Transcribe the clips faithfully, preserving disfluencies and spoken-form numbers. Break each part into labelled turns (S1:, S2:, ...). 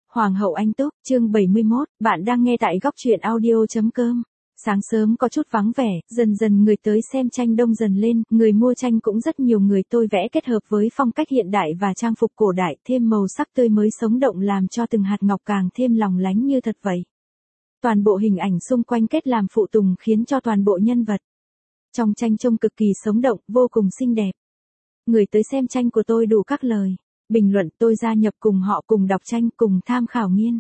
S1: Hoàng hậu Anh Túc, chương bảy mươi mốt, bạn đang nghe tại góc truyện audio.com. Sáng sớm có chút vắng vẻ, dần dần người tới xem tranh đông dần lên, người mua tranh cũng rất nhiều, người tôi vẽ kết hợp với phong cách hiện đại và trang phục cổ đại, thêm màu sắc tươi mới sống động làm cho từng hạt ngọc càng thêm lóng lánh như thật vậy. Toàn bộ hình ảnh xung quanh kết làm phụ tùng khiến cho toàn bộ nhân vật trong tranh trông cực kỳ sống động, vô cùng xinh đẹp. Người tới xem tranh của tôi đủ các lời bình luận, tôi gia nhập cùng họ, cùng đọc tranh, cùng tham khảo nghiên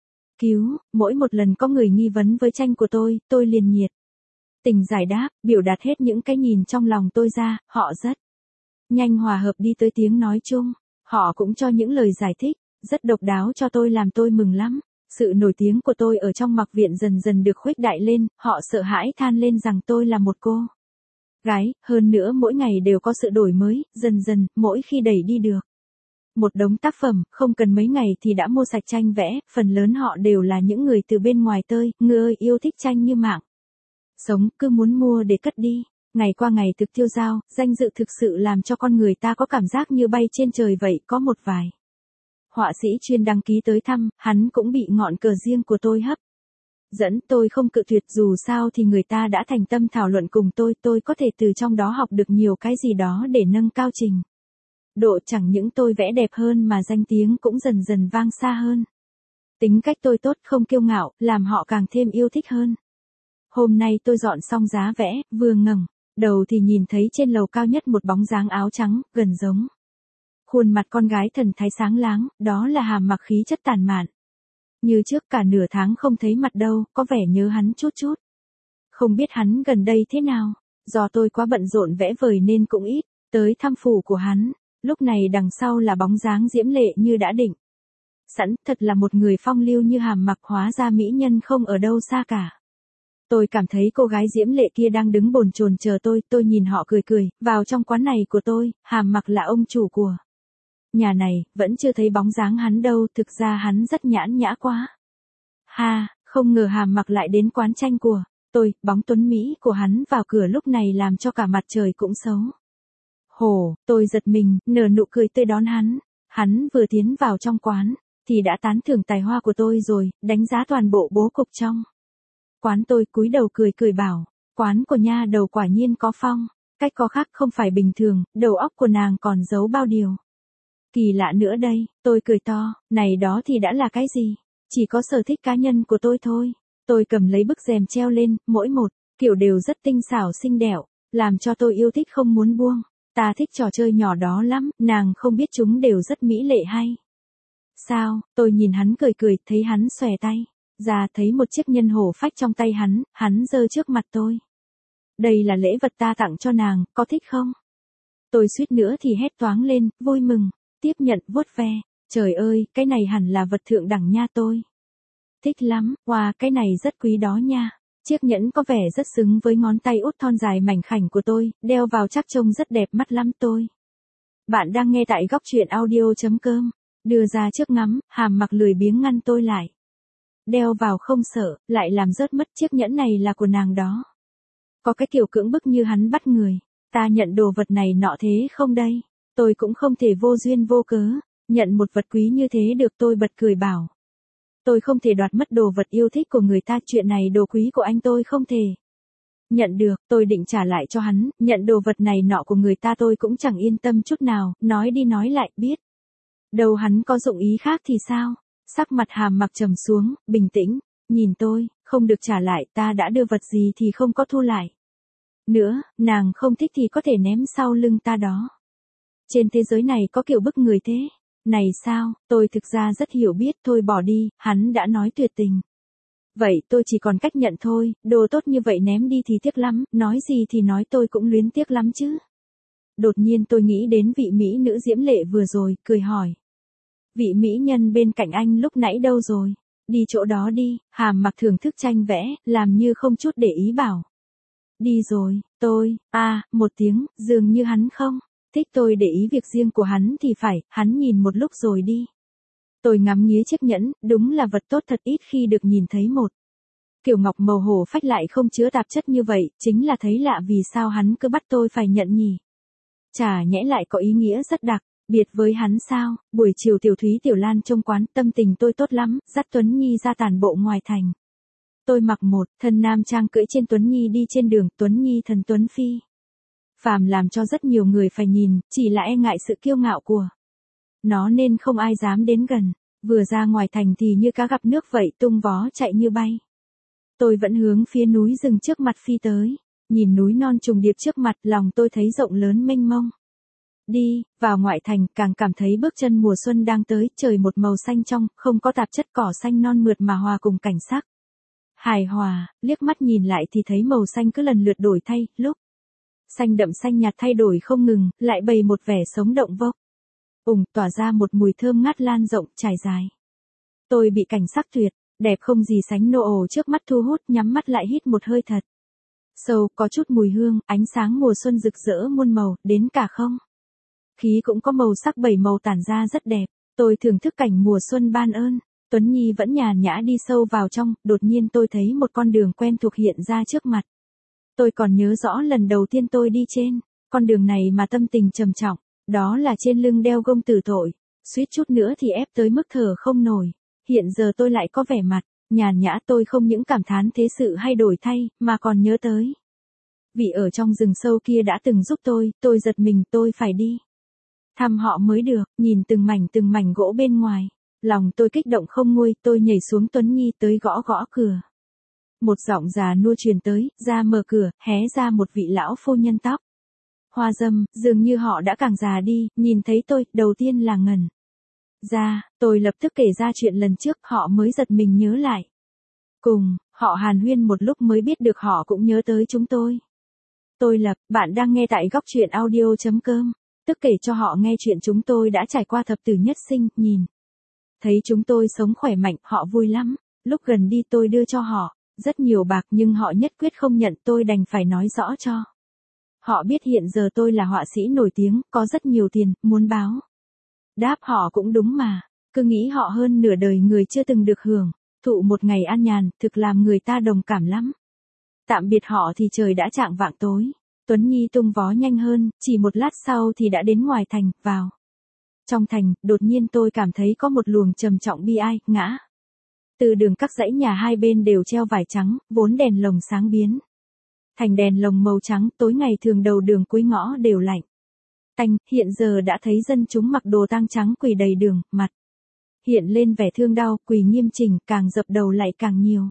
S1: cứu. Mỗi một lần có người nghi vấn với tranh của tôi, tôi liền nhiệt tình giải đáp, biểu đạt hết những cái nhìn trong lòng tôi ra. Họ rất nhanh hòa hợp đi tới tiếng nói chung. Họ cũng cho những lời giải thích rất độc đáo cho tôi, làm tôi mừng lắm. Sự nổi tiếng của tôi ở trong mặc viện dần dần được khuếch đại lên, họ sợ hãi than lên rằng tôi là một cô gái, hơn nữa mỗi ngày đều có sự đổi mới, dần dần, mỗi khi đẩy đi được một đống tác phẩm, không cần mấy ngày thì đã mua sạch tranh vẽ, phần lớn họ đều là những người từ bên ngoài tơi, ngơi yêu thích tranh như mạng sống, cứ muốn mua để cất đi. Ngày qua ngày thực tiêu dao, danh dự thực sự làm cho con người ta có cảm giác như bay trên trời vậy. Có một vài họa sĩ chuyên đăng ký tới thăm, hắn cũng bị ngọn cờ riêng của tôi hấp dẫn. Tôi không cự tuyệt, dù sao thì người ta đã thành tâm thảo luận cùng tôi, tôi có thể từ trong đó học được nhiều cái gì đó để nâng cao trình độ. Chẳng những tôi vẽ đẹp hơn mà danh tiếng cũng dần dần vang xa hơn. Tính cách tôi tốt, không kiêu ngạo, làm họ càng thêm yêu thích hơn. Hôm nay tôi dọn xong giá vẽ, vừa ngẩng đầu thì nhìn thấy trên lầu cao nhất một bóng dáng áo trắng, gần giống khuôn mặt con gái thần thái sáng láng, đó là Hàm Mặc, khí chất tàn mạn. Như trước, cả nửa tháng không thấy mặt đâu, có vẻ nhớ hắn chút chút. Không biết hắn gần đây thế nào, do tôi quá bận rộn vẽ vời nên cũng ít tới thăm phủ của hắn. Lúc này đằng sau là bóng dáng diễm lệ như đã định sẵn, thật là một người phong lưu như Hàm Mặc, hóa ra mỹ nhân không ở đâu xa cả. Tôi cảm thấy cô gái diễm lệ kia đang đứng bồn chồn chờ tôi, tôi nhìn họ cười cười, vào trong quán này của tôi. Hàm Mặc là ông chủ của nhà này, vẫn chưa thấy bóng dáng hắn đâu, thực ra hắn rất nhãn nhã quá. Ha, không ngờ Hàm Mặc lại đến quán tranh của tôi, bóng tuấn Mỹ của hắn vào cửa lúc này làm cho cả mặt trời cũng xấu hổ. Tôi giật mình, nở nụ cười tươi đón hắn. Hắn vừa tiến vào trong quán thì đã tán thưởng tài hoa của tôi rồi, đánh giá toàn bộ bố cục trong quán. Tôi cúi đầu cười cười bảo, quán của nha đầu quả nhiên có phong cách có khác, không phải bình thường, đầu óc của nàng còn giấu bao điều kỳ lạ nữa đây. Tôi cười to, này đó thì đã là cái gì? Chỉ có sở thích cá nhân của tôi thôi. Tôi cầm lấy bức rèm treo lên, mỗi một kiểu đều rất tinh xảo xinh đẹp, làm cho tôi yêu thích không muốn buông. Ta thích trò chơi nhỏ đó lắm, nàng không biết chúng đều rất mỹ lệ hay sao? Tôi nhìn hắn cười cười, thấy hắn xòe tay ra, thấy một chiếc nhân hổ phách trong tay hắn, hắn giơ trước mặt tôi. Đây là lễ vật ta tặng cho nàng, có thích không? Tôi suýt nữa thì hét toáng lên, vui mừng, tiếp nhận vuốt ve. Trời ơi, cái này hẳn là vật thượng đẳng nha, tôi thích lắm. Wow, cái này rất quý đó nha. Chiếc nhẫn có vẻ rất xứng với ngón tay út thon dài mảnh khảnh của tôi, đeo vào chắc trông rất đẹp mắt lắm. Tôi. Bạn đang nghe tại góc truyện audio.com. Đưa ra trước ngắm, Hàm Mặc lười biếng ngăn tôi lại. Đeo vào không sợ, lại làm rớt mất, chiếc nhẫn này là của nàng đó. Có cái kiểu cưỡng bức như hắn bắt người ta nhận đồ vật này nọ thế không đây? Tôi cũng không thể vô duyên vô cớ nhận một vật quý như thế được. Tôi bật cười bảo, tôi không thể đoạt mất đồ vật yêu thích của người ta, chuyện này đồ quý của anh tôi không thể nhận được. Tôi định trả lại cho hắn, nhận đồ vật này nọ của người ta tôi cũng chẳng yên tâm chút nào, nói đi nói lại, biết đâu hắn có dụng ý khác thì sao? Sắc mặt Hàm Mặc trầm xuống, bình tĩnh nhìn tôi, không được trả lại, ta đã đưa vật gì thì không có thu lại nữa, nàng không thích thì có thể ném sau lưng ta đó. Trên thế giới này có kiểu bức người thế này sao? Tôi thực ra rất hiểu biết, thôi bỏ đi, hắn đã nói tuyệt tình vậy, tôi chỉ còn cách nhận thôi. Đồ tốt như vậy ném đi thì tiếc lắm, nói gì thì nói, tôi cũng luyến tiếc lắm chứ. Đột nhiên tôi nghĩ đến vị mỹ nữ diễm lệ vừa rồi, cười hỏi, vị mỹ nhân bên cạnh anh lúc nãy đâu rồi? Đi chỗ đó đi. Hàm Mặc thưởng thức tranh vẽ, làm như không chút để ý bảo, đi rồi. Tôi, a à, một tiếng, dường như hắn không thích tôi để ý việc riêng của hắn thì phải. Hắn nhìn một lúc rồi đi. Tôi ngắm nghía chiếc nhẫn, đúng là vật tốt thật, ít khi được nhìn thấy một kiểu ngọc màu hổ phách lại không chứa tạp chất như vậy, chính là thấy lạ vì sao hắn cứ bắt tôi phải nhận nhỉ. Chả nhẽ lại có ý nghĩa rất đặc Biệt với hắn sao, buổi chiều Tiểu Thúy Tiểu Lan trông quán, tâm tình tôi tốt lắm, dắt Tuấn Nhi ra tản bộ ngoài thành. Tôi mặc một thân nam trang cưỡi trên Tuấn Nhi đi trên đường, Tuấn Nhi thần Tuấn Phi. Phàm làm cho rất nhiều người phải nhìn, chỉ là e ngại sự kiêu ngạo của nó nên không ai dám đến gần. Vừa ra ngoài thành thì như cá gặp nước vậy, tung vó chạy như bay. Tôi vẫn hướng phía núi rừng trước mặt phi tới, nhìn núi non trùng điệp trước mặt, lòng tôi thấy rộng lớn mênh mông. Đi vào ngoại thành, càng cảm thấy bước chân mùa xuân đang tới, trời một màu xanh trong, không có tạp chất, cỏ xanh non mượt mà hòa cùng cảnh sắc hài hòa, liếc mắt nhìn lại thì thấy màu xanh cứ lần lượt đổi thay, lúc xanh đậm xanh nhạt thay đổi không ngừng, lại bày một vẻ sống động vô ùng, tỏa ra một mùi thơm ngát lan rộng, trải dài. Tôi bị cảnh sắc tuyệt đẹp không gì sánh nô ồ trước mắt thu hút, nhắm mắt lại hít một hơi thật sâu, có chút mùi hương, ánh sáng mùa xuân rực rỡ muôn màu, đến cả không khí cũng có màu sắc bảy màu tản ra rất đẹp. Tôi thưởng thức cảnh mùa xuân ban ơn. Tuấn Nhi vẫn nhàn nhã đi sâu vào trong, đột nhiên tôi thấy một con đường quen thuộc hiện ra trước mặt. Tôi còn nhớ rõ lần đầu tiên tôi đi trên con đường này mà tâm tình trầm trọng, đó là trên lưng đeo gông tử tội, suýt chút nữa thì ép tới mức thở không nổi. Hiện giờ tôi lại có vẻ mặt nhàn nhã, tôi không những cảm thán thế sự hay đổi thay, mà còn nhớ tới vị ở trong rừng sâu kia đã từng giúp tôi, tôi giật mình, tôi phải đi thăm họ mới được. Nhìn từng mảnh từng mảnh gỗ bên ngoài, lòng tôi kích động không nguôi, tôi nhảy xuống Tuấn Nhi tới gõ gõ cửa. Một giọng già nua truyền tới, ra mở cửa, hé ra một vị lão phu nhân tóc hoa râm, dường như họ đã càng già đi, nhìn thấy tôi, đầu tiên là ngẩn ra, tôi lập tức kể ra chuyện lần trước, họ mới giật mình nhớ lại. Cùng, họ hàn huyên một lúc mới biết được họ cũng nhớ tới chúng tôi. Tôi Lập, bạn đang nghe tại góc truyện audio chấm com. Tức kể cho họ nghe chuyện chúng tôi đã trải qua thập tử nhất sinh, nhìn thấy chúng tôi sống khỏe mạnh, họ vui lắm. Lúc gần đi tôi đưa cho họ rất nhiều bạc, nhưng họ nhất quyết không nhận, tôi đành phải nói rõ cho họ biết hiện giờ tôi là họa sĩ nổi tiếng, có rất nhiều tiền, muốn báo đáp họ cũng đúng mà. Cứ nghĩ họ hơn nửa đời người chưa từng được hưởng thụ một ngày an nhàn, thực làm người ta đồng cảm lắm. Tạm biệt họ thì trời đã chạng vạng tối. Tuấn Nhi tung vó nhanh hơn, chỉ một lát sau thì đã đến ngoài thành, vào trong thành, đột nhiên tôi cảm thấy có một luồng trầm trọng bi ai, ngã. Từ đường các dãy nhà hai bên đều treo vải trắng, vốn đèn lồng sáng biến thành đèn lồng màu trắng, tối ngày thường đầu đường cuối ngõ đều lạnh tanh, hiện giờ đã thấy dân chúng mặc đồ tang trắng quỳ đầy đường, mặt hiện lên vẻ thương đau, quỳ nghiêm chỉnh, càng dập đầu lại càng nhiều.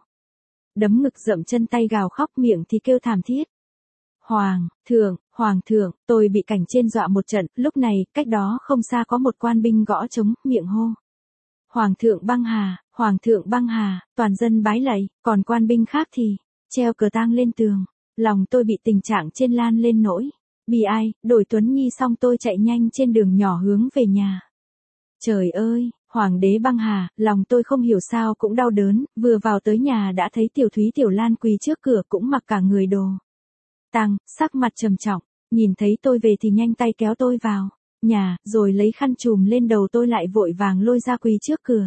S1: Đấm ngực dậm chân tay gào khóc, miệng thì kêu thảm thiết. Hoàng thượng, hoàng thượng, tôi bị cảnh trên dọa một trận, lúc này, cách đó không xa có một quan binh gõ trống, miệng hô. Hoàng thượng băng hà, hoàng thượng băng hà, toàn dân bái lạy, còn quan binh khác thì, treo cờ tang lên tường. Lòng tôi bị tình trạng trên lan lên nỗi bi ai, đổi Tuấn Nhi xong tôi chạy nhanh trên đường nhỏ hướng về nhà. Trời ơi, hoàng đế băng hà, lòng tôi không hiểu sao cũng đau đớn, vừa vào tới nhà đã thấy Tiểu Thúy Tiểu Lan quỳ trước cửa, cũng mặc cả người đồ tang, sắc mặt trầm trọng, nhìn thấy tôi về thì nhanh tay kéo tôi vào nhà, rồi lấy khăn trùm lên đầu tôi, lại vội vàng lôi ra quỳ trước cửa.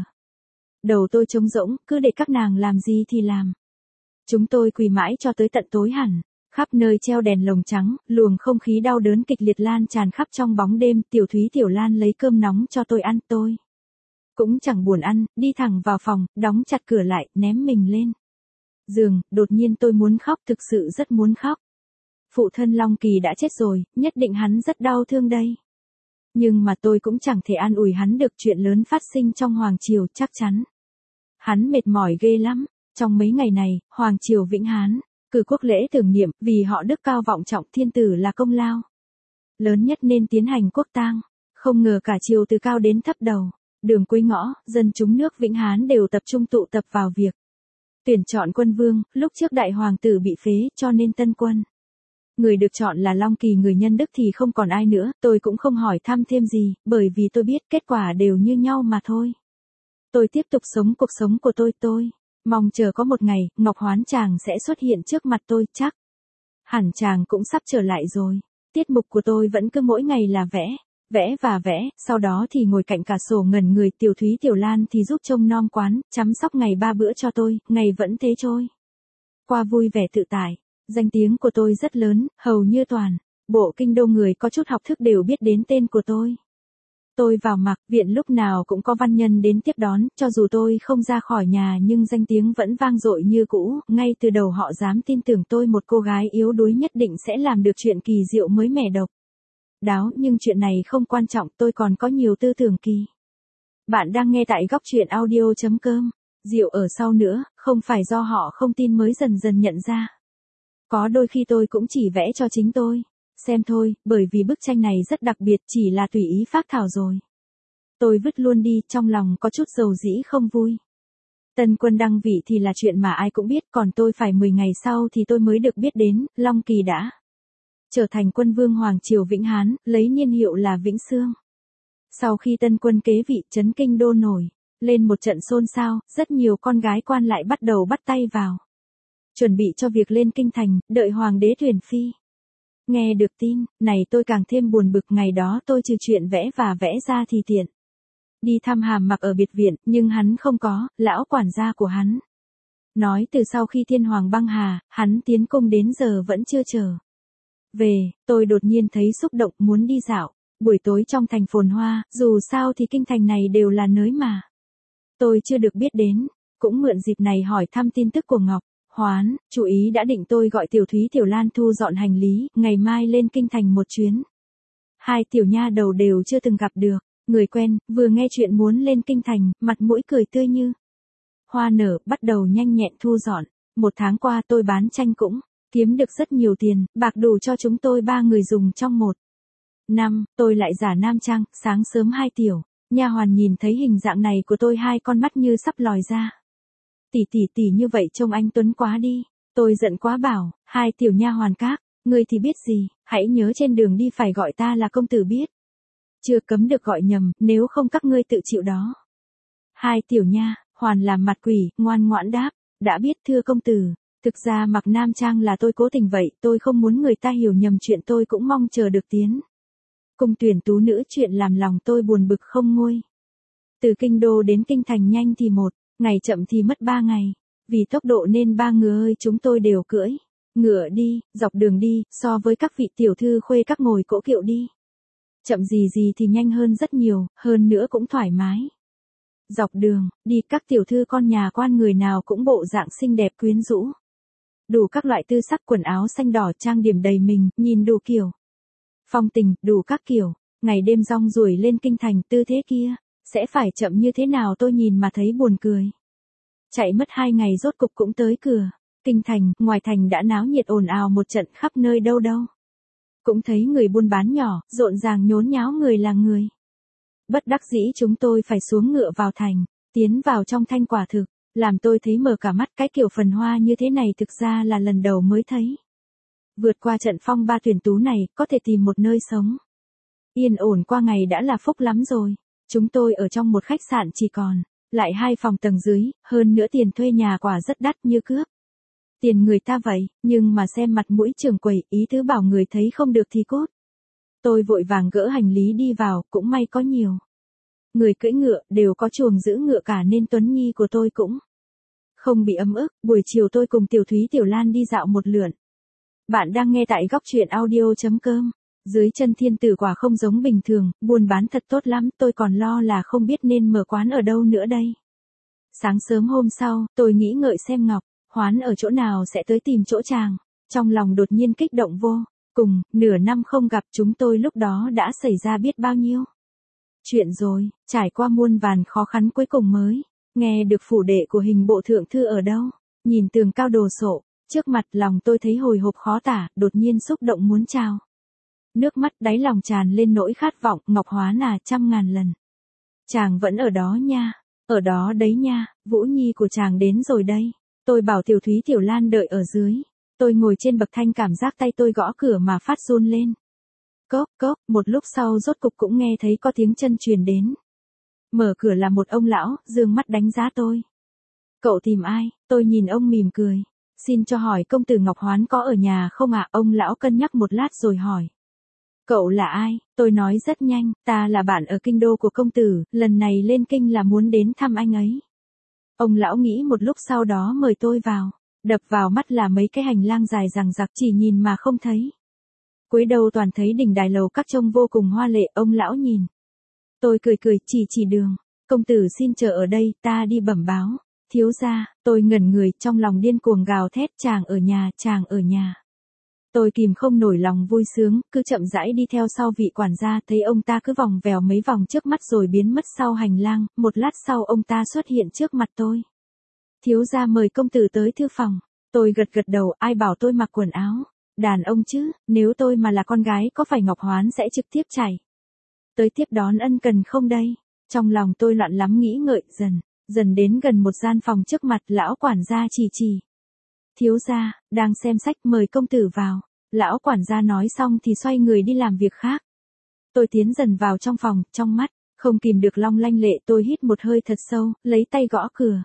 S1: Đầu tôi trống rỗng, cứ để các nàng làm gì thì làm. Chúng tôi quỳ mãi cho tới tận tối hẳn, khắp nơi treo đèn lồng trắng, luồng không khí đau đớn kịch liệt lan tràn khắp trong bóng đêm. Tiểu Thúy Tiểu Lan lấy cơm nóng cho tôi ăn, tôi cũng chẳng buồn ăn, đi thẳng vào phòng, đóng chặt cửa lại, ném mình lên giường. Đột nhiên tôi muốn khóc, thực sự rất muốn khóc. Phụ thân Long Kỳ đã chết rồi, nhất định hắn rất đau thương đây. Nhưng mà tôi cũng chẳng thể an ủi hắn được, chuyện lớn phát sinh trong Hoàng Triều, chắc chắn hắn mệt mỏi ghê lắm. Trong mấy ngày này, Hoàng Triều Vĩnh Hán cử quốc lễ tưởng niệm, vì họ đức cao vọng trọng thiên tử là công lao lớn nhất nên tiến hành quốc tang. Không ngờ cả triều từ cao đến thấp đầu, đường cuối ngõ, dân chúng nước Vĩnh Hán đều tập trung tụ tập vào việc tuyển chọn quân vương. Lúc trước đại hoàng tử bị phế, cho nên tân quân người được chọn là Long Kỳ, người nhân đức thì không còn ai nữa. Tôi cũng không hỏi thăm thêm gì, bởi vì tôi biết kết quả đều như nhau mà thôi. Tôi tiếp tục sống cuộc sống của tôi, tôi mong chờ có một ngày, Ngọc Hoán chàng sẽ xuất hiện trước mặt tôi, chắc hẳn chàng cũng sắp trở lại rồi. Tiết mục của tôi vẫn cứ mỗi ngày là vẽ, vẽ và vẽ, sau đó thì ngồi cạnh cả sổ ngẩn người. Tiểu Thúy Tiểu Lan thì giúp trông nom quán, chăm sóc ngày ba bữa cho tôi, ngày vẫn thế trôi qua vui vẻ tự tại. Danh tiếng của tôi rất lớn, hầu như toàn bộ kinh đô người có chút học thức đều biết đến tên của tôi. Tôi vào mặc viện lúc nào cũng có văn nhân đến tiếp đón, cho dù tôi không ra khỏi nhà nhưng danh tiếng vẫn vang dội như cũ, ngay từ đầu họ dám tin tưởng tôi một cô gái yếu đuối nhất định sẽ làm được chuyện kỳ diệu mới mẻ độc đáo, nhưng chuyện này không quan trọng, tôi còn có nhiều tư tưởng kỳ. Bạn đang nghe tại góc truyện audio.com. Diệu ở sau nữa, không phải do họ không tin mới dần dần nhận ra. Có đôi khi tôi cũng chỉ vẽ cho chính tôi xem thôi, bởi vì bức tranh này rất đặc biệt, chỉ là tùy ý phác thảo rồi. Tôi vứt luôn đi, trong lòng có chút dầu dĩ không vui. Tân Quân đăng vị thì là chuyện mà ai cũng biết, còn tôi phải mười ngày sau thì tôi mới được biết đến, Long Kỳ đã trở thành quân vương Hoàng Triều Vĩnh Hán, lấy niên hiệu là Vĩnh Xương. Sau khi Tân Quân kế vị, trấn kinh đô nổi lên một trận xôn xao, rất nhiều con gái quan lại bắt đầu bắt tay vào chuẩn bị cho việc lên kinh thành, đợi hoàng đế tuyển phi. Nghe được tin này tôi càng thêm buồn bực, ngày đó tôi trừ chuyện vẽ và vẽ ra thì tiện đi thăm Hàm Mặc ở biệt viện, nhưng hắn không có, lão quản gia của hắn nói từ sau khi thiên hoàng băng hà, hắn tiến cung đến giờ vẫn chưa trở về. Tôi đột nhiên thấy xúc động, muốn đi dạo buổi tối trong thành phồn hoa, dù sao thì kinh thành này đều là nơi mà tôi chưa được biết đến, cũng mượn dịp này hỏi thăm tin tức của Ngọc Hoán. Chú ý đã định tôi gọi Tiểu Thúy Tiểu Lan thu dọn hành lý, ngày mai lên kinh thành một chuyến. Hai tiểu nha đầu đều chưa từng gặp được người quen, vừa nghe chuyện muốn lên kinh thành, mặt mũi cười tươi như hoa nở, bắt đầu nhanh nhẹn thu dọn. Một tháng qua tôi bán tranh cũng kiếm được rất nhiều tiền, bạc đủ cho chúng tôi ba người dùng trong một năm. Tôi lại giả nam trang, sáng sớm hai tiểu nha hoàn nhìn thấy hình dạng này của tôi, hai con mắt như sắp lòi ra. Tỷ tỷ tỷ như vậy trông anh tuấn quá đi. Tôi giận quá bảo, hai tiểu nha hoàn các ngươi thì biết gì, hãy nhớ trên đường đi phải gọi ta là công tử biết chưa, cấm được gọi nhầm, nếu không các ngươi tự chịu đó. Hai tiểu nha hoàn làm mặt quỷ, ngoan ngoãn đáp, đã biết thưa công tử. Thực ra mặc nam trang là tôi cố tình vậy, tôi không muốn người ta hiểu nhầm chuyện, tôi cũng mong chờ được tiến cung tuyển tú nữ, chuyện làm lòng tôi buồn bực không nguôi. Từ kinh đô đến kinh thành nhanh thì một ngày, chậm thì mất ba ngày. Vì tốc độ nên ba người ơi chúng tôi đều cưỡi ngựa đi, dọc đường đi, so với các vị tiểu thư khuê các ngồi cỗ kiệu đi. Chậm gì gì thì nhanh hơn rất nhiều, hơn nữa cũng thoải mái. Dọc đường đi, các tiểu thư con nhà quan người nào cũng bộ dạng xinh đẹp quyến rũ. Đủ các loại tư sắc, quần áo xanh đỏ, trang điểm đầy mình, nhìn đủ kiểu phong tình, đủ các kiểu. Ngày đêm rong ruổi lên kinh thành, tư thế kia sẽ phải chậm như thế nào tôi nhìn mà thấy buồn cười. Chạy mất hai ngày rốt cục cũng tới cửa kinh thành, ngoài thành đã náo nhiệt ồn ào một trận, khắp nơi đâu đâu cũng thấy người buôn bán nhỏ, rộn ràng nhốn nháo, người là người. Bất đắc dĩ chúng tôi phải xuống ngựa vào thành, tiến vào trong thanh, quả thực làm tôi thấy mở cả mắt, cái kiểu phần hoa như thế này thực ra là lần đầu mới thấy. Vượt qua trận phong ba tuyển tú này, có thể tìm một nơi sống yên ổn qua ngày đã là phúc lắm rồi. Chúng tôi ở trong một khách sạn chỉ còn lại hai phòng tầng dưới, hơn nữa tiền thuê nhà quả rất đắt, như cướp tiền người ta vậy, nhưng mà xem mặt mũi trưởng quầy, ý tứ bảo người thấy không được thì cốt. Tôi vội vàng gỡ hành lý đi vào, cũng may có nhiều người cưỡi ngựa, đều có chuồng giữ ngựa cả nên Tuấn Nhi của tôi cũng không bị ấm ức. Buổi chiều tôi cùng Tiểu Thúy Tiểu Lan đi dạo một lượn. Bạn đang nghe tại góc truyện audio.com. Dưới chân thiên tử quả không giống bình thường, buôn bán thật tốt lắm, tôi còn lo là không biết nên mở quán ở đâu nữa đây. Sáng sớm hôm sau, tôi nghĩ ngợi xem Ngọc Hoán ở chỗ nào sẽ tới tìm chỗ chàng. Trong lòng đột nhiên kích động vô cùng, nửa năm không gặp chúng tôi lúc đó đã xảy ra biết bao nhiêu chuyện rồi, trải qua muôn vàn khó khăn cuối cùng mới nghe được phủ đệ của hình bộ thượng thư ở đâu. Nhìn tường cao đồ sộ trước mặt, lòng tôi thấy hồi hộp khó tả, đột nhiên xúc động muốn trào nước mắt, đáy lòng tràn lên nỗi khát vọng. Ngọc Hoán à, trăm ngàn lần chàng vẫn ở đó nha, ở đó đấy nha, Vũ Nhi của chàng đến rồi đây. Tôi bảo Tiểu Thúy Tiểu Lan đợi ở dưới. Tôi ngồi trên bậc thanh, cảm giác tay tôi gõ cửa mà phát run lên. Cốc cốc, một lúc sau rốt cục cũng nghe thấy có tiếng chân truyền đến. Mở cửa là một ông lão, dương mắt đánh giá tôi. Cậu tìm ai? Tôi nhìn ông mỉm cười. Xin cho hỏi công tử Ngọc Hoán có ở nhà không ạ? Ông lão cân nhắc một lát rồi hỏi. Cậu là ai? Tôi nói rất nhanh, ta là bạn ở kinh đô của công tử, lần này lên kinh là muốn đến thăm anh ấy. Ông lão nghĩ một lúc sau đó mời tôi vào. Đập vào mắt là mấy cái hành lang dài dằng dặc, chỉ nhìn mà không thấy cuối đầu toàn thấy đỉnh đài lầu các trông vô cùng hoa lệ. Ông lão nhìn Tôi cười cười, chỉ chỉ đường. Công tử xin chờ ở đây, ta đi bẩm báo. Thiếu gia, tôi ngẩn người, trong lòng điên cuồng gào thét, chàng ở nhà, chàng ở nhà. Tôi kìm không nổi lòng vui sướng, cứ chậm rãi đi theo sau vị quản gia, thấy ông ta cứ vòng vèo mấy vòng trước mắt rồi biến mất sau hành lang, một lát sau ông ta xuất hiện trước mặt tôi. Thiếu gia mời công tử tới thư phòng. Tôi gật gật đầu, ai bảo tôi mặc quần áo đàn ông chứ, nếu tôi mà là con gái có phải Ngọc Hoán sẽ trực tiếp chạy tới tiếp đón ân cần không đây? Trong lòng tôi loạn lắm nghĩ ngợi, dần, dần đến gần một gian phòng trước mặt, lão quản gia chỉ chỉ. Thiếu gia, đang xem sách, mời công tử vào. Lão quản gia nói xong thì xoay người đi làm việc khác. Tôi tiến dần vào trong phòng, trong mắt, không kìm được long lanh lệ, tôi hít một hơi thật sâu, lấy tay gõ cửa.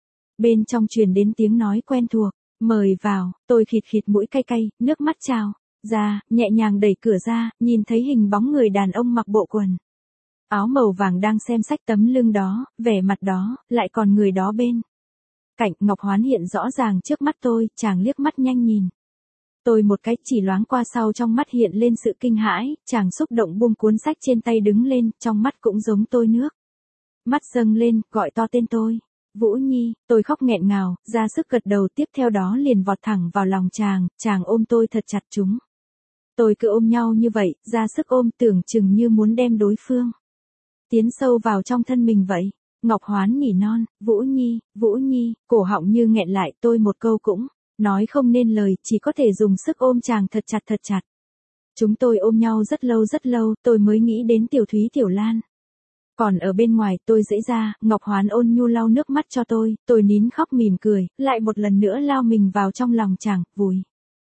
S1: Bên trong truyền đến tiếng nói quen thuộc, mời vào, tôi khịt khịt mũi cay cay, nước mắt trào ra, nhẹ nhàng đẩy cửa ra, nhìn thấy hình bóng người đàn ông mặc bộ quần áo màu vàng đang xem sách, tấm lưng đó, vẻ mặt đó, lại còn người đó bên cạnh Ngọc Hoán hiện rõ ràng trước mắt tôi, chàng liếc mắt nhanh nhìn tôi một cái, chỉ loáng qua sau trong mắt hiện lên sự kinh hãi, chàng xúc động buông cuốn sách trên tay đứng lên, trong mắt cũng giống tôi nước mắt dâng lên, gọi to tên tôi. Vũ Nhi, tôi khóc nghẹn ngào, ra sức gật đầu, tiếp theo đó liền vọt thẳng vào lòng chàng, chàng ôm tôi thật chặt. Chúng tôi cứ ôm nhau như vậy, ra sức ôm, tưởng chừng như muốn đem đối phương tiến sâu vào trong thân mình vậy. Ngọc Hoán nỉ non, Vũ Nhi, Vũ Nhi, cổ họng như nghẹn lại, tôi một câu cũng nói không nên lời, chỉ có thể dùng sức ôm chàng thật chặt thật chặt. Chúng tôi ôm nhau rất lâu rất lâu, tôi mới nghĩ đến Tiểu Thúy Tiểu Lan. Còn ở bên ngoài, tôi dãy ra, Ngọc Hoán ôn nhu lau nước mắt cho tôi, tôi nín khóc mỉm cười, lại một lần nữa lao mình vào trong lòng chàng, vùi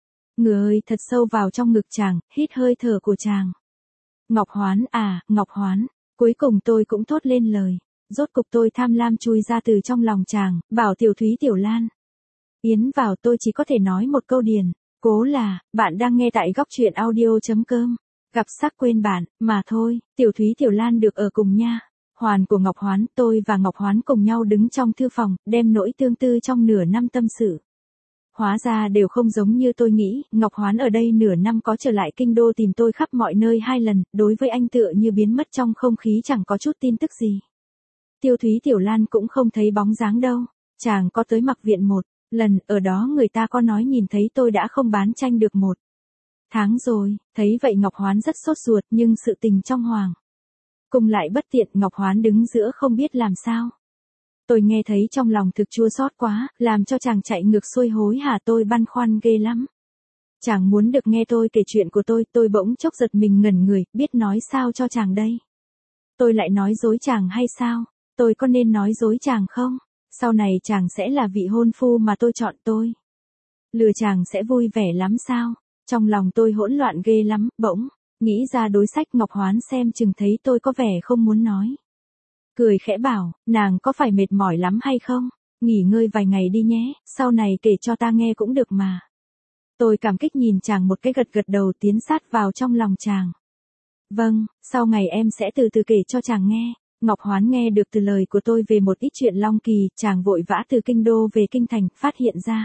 S1: người thật sâu vào trong ngực chàng, hít hơi thở của chàng. Ngọc Hoán à, Ngọc Hoán, cuối cùng tôi cũng thốt lên lời. Rốt cục tôi tham lam chui ra từ trong lòng chàng, bảo Tiểu Thúy Tiểu Lan Yến vào, tôi chỉ có thể nói một câu điền, cố là, bạn đang nghe tại góc truyện audio.com. Gặp sắc quên bạn, mà thôi, Tiểu Thúy Tiểu Lan được ở cùng nha. Hoàn của Ngọc Hoán, tôi và Ngọc Hoán cùng nhau đứng trong thư phòng, đem nỗi tương tư trong nửa năm tâm sự. Hóa ra đều không giống như tôi nghĩ, Ngọc Hoán ở đây nửa năm có trở lại kinh đô tìm tôi khắp mọi nơi hai lần, đối với anh tựa như biến mất trong không khí, chẳng có chút tin tức gì. Tiêu Thúy Tiểu Lan cũng không thấy bóng dáng đâu, chàng có tới Mặc Viện một lần, ở đó người ta có nói nhìn thấy tôi đã không bán tranh được một tháng rồi, thấy vậy Ngọc Hoán rất sốt ruột, nhưng sự tình trong hoàng cung lại bất tiện, Ngọc Hoán đứng giữa không biết làm sao. Tôi nghe thấy trong lòng thực chua xót quá, làm cho chàng chạy ngược xuôi hối hả, tôi băn khoăn ghê lắm. Chàng muốn được nghe tôi kể chuyện của tôi, tôi bỗng chốc giật mình ngẩn người, biết nói sao cho chàng đây. Tôi lại nói dối chàng hay sao? Tôi có nên nói dối chàng không? Sau này chàng sẽ là vị hôn phu mà tôi chọn, tôi lừa chàng sẽ vui vẻ lắm sao? Trong lòng tôi hỗn loạn ghê lắm, bỗng nghĩ ra đối sách. Ngọc Hoán xem chừng thấy tôi có vẻ không muốn nói, cười khẽ bảo, nàng có phải mệt mỏi lắm hay không? Nghỉ ngơi vài ngày đi nhé, sau này kể cho ta nghe cũng được mà. Tôi cảm kích nhìn chàng một cái, gật gật đầu, tiến sát vào trong lòng chàng. Vâng, sau ngày em sẽ từ từ kể cho chàng nghe. Ngọc Hoán nghe được từ lời của tôi về một ít chuyện Long Kỳ, chàng vội vã từ kinh đô về kinh thành, phát hiện ra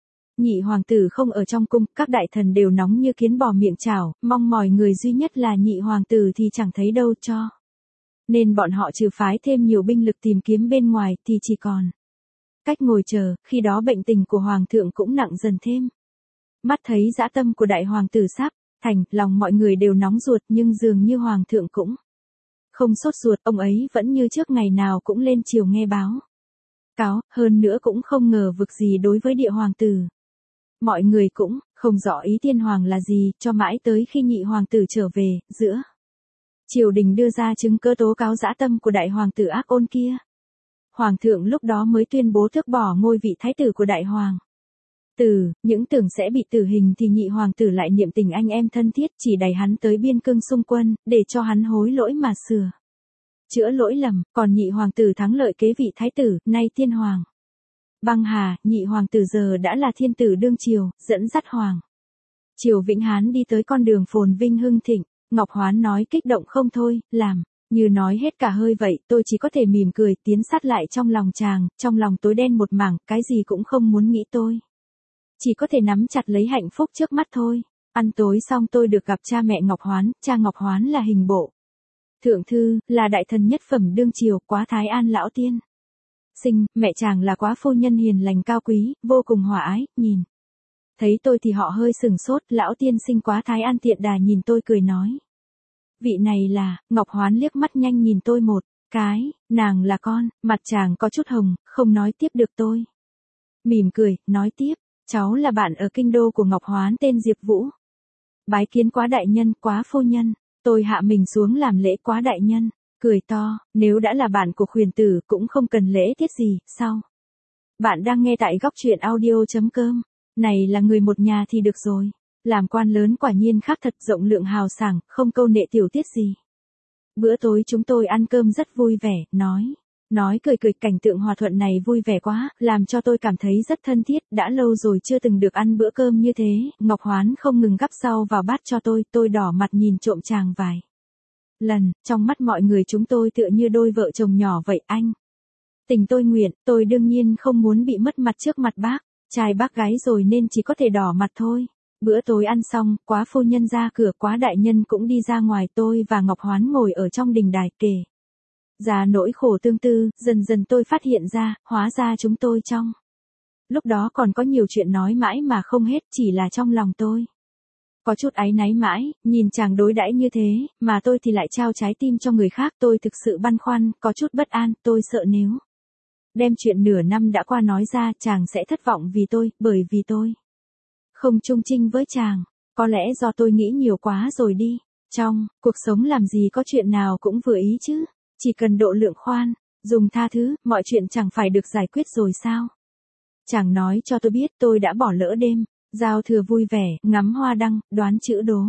S1: nhị hoàng tử không ở trong cung, các đại thần đều nóng như kiến bò miệng chảo, mong mỏi người duy nhất là nhị hoàng tử thì chẳng thấy đâu, cho nên bọn họ trừ phái thêm nhiều binh lực tìm kiếm bên ngoài thì chỉ còn cách ngồi chờ. Khi đó bệnh tình của hoàng thượng cũng nặng dần thêm. Mắt thấy dã tâm của đại hoàng tử sắp thành, lòng mọi người đều nóng ruột, nhưng dường như hoàng thượng cũng không sốt ruột, ông ấy vẫn như trước, ngày nào cũng lên chiều nghe báo cáo, hơn nữa cũng không ngờ vực gì đối với địa hoàng tử. Mọi người cũng không rõ ý tiên hoàng là gì, cho mãi tới khi nhị hoàng tử trở về, giữa triều đình đưa ra chứng cứ tố cáo dã tâm của đại hoàng tử ác ôn kia. Hoàng thượng lúc đó mới tuyên bố tước bỏ ngôi vị thái tử của đại hoàng tử, những tưởng sẽ bị tử hình thì nhị hoàng tử lại niệm tình anh em thân thiết, chỉ đẩy hắn tới biên cương xung quân, để cho hắn hối lỗi mà sửa chữa lỗi lầm, còn nhị hoàng tử thắng lợi kế vị thái tử, nay tiên hoàng băng hà, nhị hoàng tử giờ đã là thiên tử đương triều, dẫn dắt hoàng triều Vĩnh Hán đi tới con đường phồn vinh hưng thịnh. Ngọc Hoán nói kích động không thôi, làm như nói hết cả hơi vậy, tôi chỉ có thể mỉm cười, tiến sát lại trong lòng chàng, trong lòng tối đen một mảng, cái gì cũng không muốn nghĩ, tôi chỉ có thể nắm chặt lấy hạnh phúc trước mắt thôi. Ăn tối xong tôi được gặp cha mẹ Ngọc Hoán, cha Ngọc Hoán là hình bộ Thượng thư, là đại thần nhất phẩm đương triều, Quá Thái An lão tiên. Sinh, mẹ chàng là Quá phu nhân hiền lành cao quý, vô cùng hòa ái, nhìn. Thấy tôi thì họ hơi sừng sốt, lão tiên sinh Quá Thái An tiện đà nhìn tôi cười nói. Vị này là, Ngọc Hoán liếc mắt nhanh nhìn tôi một cái, nàng là con, mặt chàng có chút hồng, không nói tiếp được tôi. Mỉm cười, nói tiếp, cháu là bạn ở kinh đô của Ngọc Hoán tên Diệp Vũ. Bái kiến Quá đại nhân, Quá phu nhân, tôi hạ mình xuống làm lễ Quá đại nhân, cười to, nếu đã là bạn của khuyển tử cũng không cần lễ tiết gì, sao? Bạn đang nghe tại góc truyện audio.com, này là người một nhà thì được rồi, làm quan lớn quả nhiên khác thật, rộng lượng hào sảng, không câu nệ tiểu tiết gì. Bữa tối chúng tôi ăn cơm rất vui vẻ, nói, nói cười cười, cảnh tượng hòa thuận này vui vẻ quá, làm cho tôi cảm thấy rất thân thiết, đã lâu rồi chưa từng được ăn bữa cơm như thế. Ngọc Hoán không ngừng gắp rau vào bát cho tôi, tôi đỏ mặt nhìn trộm chàng vài lần, trong mắt mọi người chúng tôi tựa như đôi vợ chồng nhỏ vậy anh. Tình tôi nguyện, tôi đương nhiên không muốn bị mất mặt trước mặt bác, trai bác gái rồi nên chỉ có thể đỏ mặt thôi. Bữa tối ăn xong, Quá phu nhân ra cửa, Quá đại nhân cũng đi ra ngoài, tôi và Ngọc Hoán ngồi ở trong đình đài kề ra nỗi khổ tương tư, dần dần tôi phát hiện ra, hóa ra chúng tôi trong lúc đó còn có nhiều chuyện nói mãi mà không hết, chỉ là trong lòng tôi có chút áy náy mãi, nhìn chàng đối đãi như thế, mà tôi thì lại trao trái tim cho người khác, tôi thực sự băn khoăn, có chút bất an, tôi sợ nếu đem chuyện nửa năm đã qua nói ra, chàng sẽ thất vọng vì tôi, bởi vì tôi không chung trinh với chàng, có lẽ do tôi nghĩ nhiều quá rồi đi. Trong cuộc sống làm gì có chuyện nào cũng vừa ý chứ, chỉ cần độ lượng khoan, dùng tha thứ, mọi chuyện chẳng phải được giải quyết rồi sao? Chàng nói cho tôi biết tôi đã bỏ lỡ đêm giao thừa vui vẻ, ngắm hoa đăng, đoán chữ đố.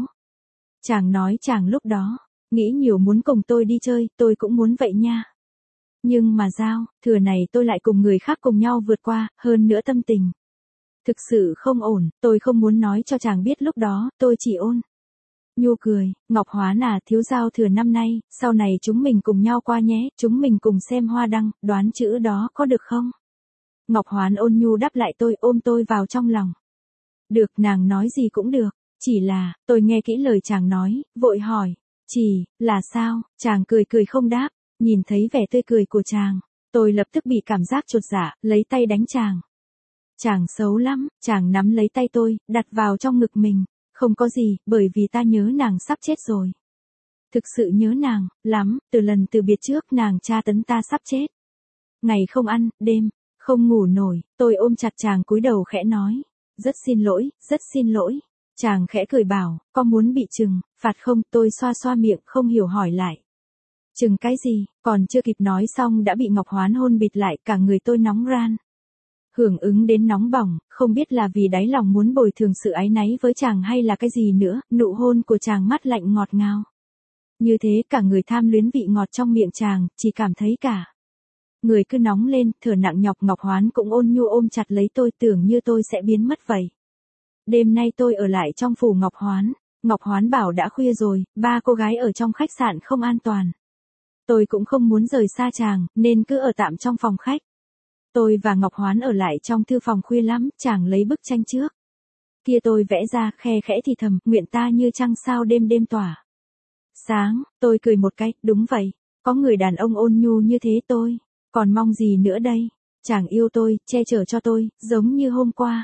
S1: Chàng nói chàng lúc đó nghĩ nhiều muốn cùng tôi đi chơi, tôi cũng muốn vậy nha. Nhưng mà giao thừa này tôi lại cùng người khác cùng nhau vượt qua, hơn nữa tâm tình thực sự không ổn, tôi không muốn nói cho chàng biết lúc đó, tôi chỉ ôn nhu cười, Ngọc Hoán à, thiếu giao thừa năm nay, sau này chúng mình cùng nhau qua nhé, chúng mình cùng xem hoa đăng, đoán chữ đó có được không? Ngọc Hoán ôn nhu đáp lại tôi, ôm tôi vào trong lòng. Được, nàng nói gì cũng được, chỉ là, tôi nghe kỹ lời chàng nói, vội hỏi, chỉ, là sao? Chàng cười cười không đáp, nhìn thấy vẻ tươi cười của chàng, tôi lập tức bị cảm giác chột dạ, lấy tay đánh chàng. Chàng xấu lắm, chàng nắm lấy tay tôi, đặt vào trong ngực mình, không có gì, bởi vì ta nhớ nàng sắp chết rồi. Thực sự nhớ nàng, lắm, từ lần từ biệt trước nàng tra tấn ta sắp chết. Ngày không ăn, đêm, không ngủ nổi, tôi ôm chặt chàng cúi đầu khẽ nói, rất xin lỗi, rất xin lỗi. Chàng khẽ cười bảo, có muốn bị trừng, phạt không, tôi xoa xoa miệng không hiểu hỏi lại. Trừng cái gì, còn chưa kịp nói xong đã bị Ngọc Hoán hôn bịt lại, cả người tôi nóng ran. Hưởng ứng đến nóng bỏng, không biết là vì đáy lòng muốn bồi thường sự áy náy với chàng hay là cái gì nữa, nụ hôn của chàng mát lạnh ngọt ngào. Như thế cả người tham luyến vị ngọt trong miệng chàng, chỉ cảm thấy cả người cứ nóng lên, thở nặng nhọc. Ngọc Hoán cũng ôn nhu ôm chặt lấy tôi, tưởng như tôi sẽ biến mất vậy. Đêm nay tôi ở lại trong phủ Ngọc Hoán, Ngọc Hoán bảo đã khuya rồi, ba cô gái ở trong khách sạn không an toàn. Tôi cũng không muốn rời xa chàng, nên cứ ở tạm trong phòng khách. Tôi và Ngọc Hoán ở lại trong thư phòng khuya lắm, chàng lấy bức tranh trước kia tôi vẽ ra, khe khẽ thì thầm, nguyện ta như trăng sao đêm đêm tỏa sáng. Tôi cười một cái, đúng vậy, có người đàn ông ôn nhu như thế tôi còn mong gì nữa đây. Chàng yêu tôi, che chở cho tôi, giống như hôm qua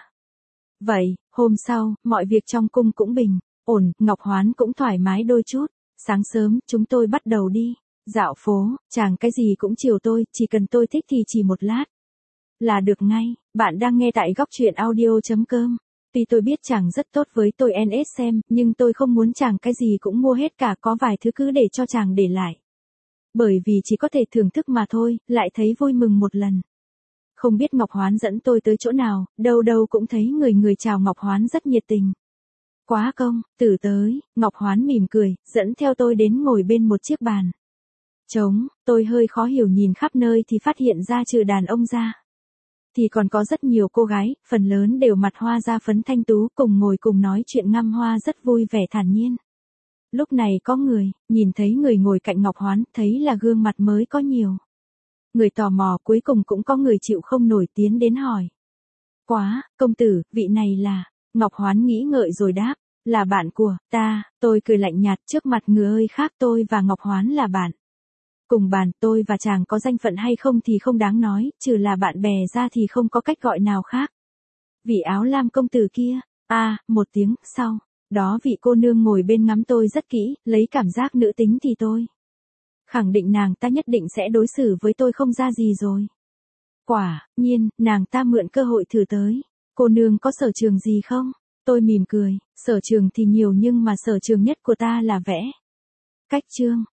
S1: vậy. Hôm sau, mọi việc trong cung cũng bình ổn, Ngọc Hoán cũng thoải mái đôi chút. Sáng sớm, chúng tôi bắt đầu đi dạo phố, chàng cái gì cũng chiều tôi, chỉ cần tôi thích thì chỉ một lát là được ngay. Bạn đang nghe tại góc truyện audio.com. Tuy tôi biết chàng rất tốt với tôi en ét xem, nhưng tôi không muốn chàng cái gì cũng mua hết cả, có vài thứ cứ để cho chàng để lại. Bởi vì chỉ có thể thưởng thức mà thôi, lại thấy vui mừng một lần. Không biết Ngọc Hoán dẫn tôi tới chỗ nào, đâu đâu cũng thấy người người chào Ngọc Hoán rất nhiệt tình. Quá công, tử tới, Ngọc Hoán mỉm cười, dẫn theo tôi đến ngồi bên một chiếc bàn trống. Tôi hơi khó hiểu nhìn khắp nơi thì phát hiện ra trừ đàn ông ra thì còn có rất nhiều cô gái, phần lớn đều mặt hoa da phấn thanh tú, cùng ngồi cùng nói chuyện ngăm hoa rất vui vẻ thản nhiên. Lúc này có người, nhìn thấy người ngồi cạnh Ngọc Hoán, thấy là gương mặt mới có nhiều người tò mò, cuối cùng cũng có người chịu không nổi tiến đến hỏi. Quá, công tử, vị này là, Ngọc Hoán nghĩ ngợi rồi đáp, Là bạn của ta, tôi cười lạnh nhạt trước mặt người ơi khác tôi và Ngọc Hoán là bạn. Cùng bàn tôi và chàng có danh phận hay không thì không đáng nói, trừ là bạn bè ra thì không có cách gọi nào khác. Vị áo lam công tử kia, a à, một tiếng sau, đó vị cô nương ngồi bên ngắm tôi rất kỹ, lấy cảm giác nữ tính thì tôi khẳng định nàng ta nhất định sẽ đối xử với tôi không ra gì rồi. Quả nhiên, nàng ta mượn cơ hội thử tới. Cô nương có sở trường gì không? Tôi mỉm cười, sở trường thì nhiều nhưng mà sở trường nhất của ta là vẽ. Cách chương.